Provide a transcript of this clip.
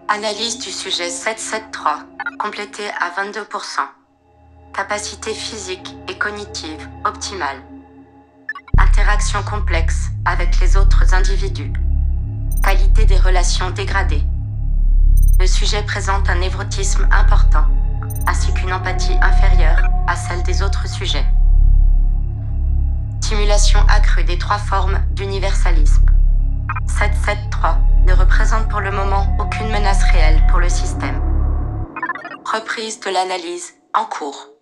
Analyse du sujet 773, complétée à 22%. Capacité physique et cognitive optimale. Interaction complexe avec les autres individus. Qualité des relations dégradée. Le sujet présente un névrotisme important, ainsi qu'une empathie inférieure à celle des autres sujets. Stimulation accrue des 3 formes d'universalisme. 773 ne représente pour le moment aucune menace réelle pour le système. Reprise de l'analyse en cours.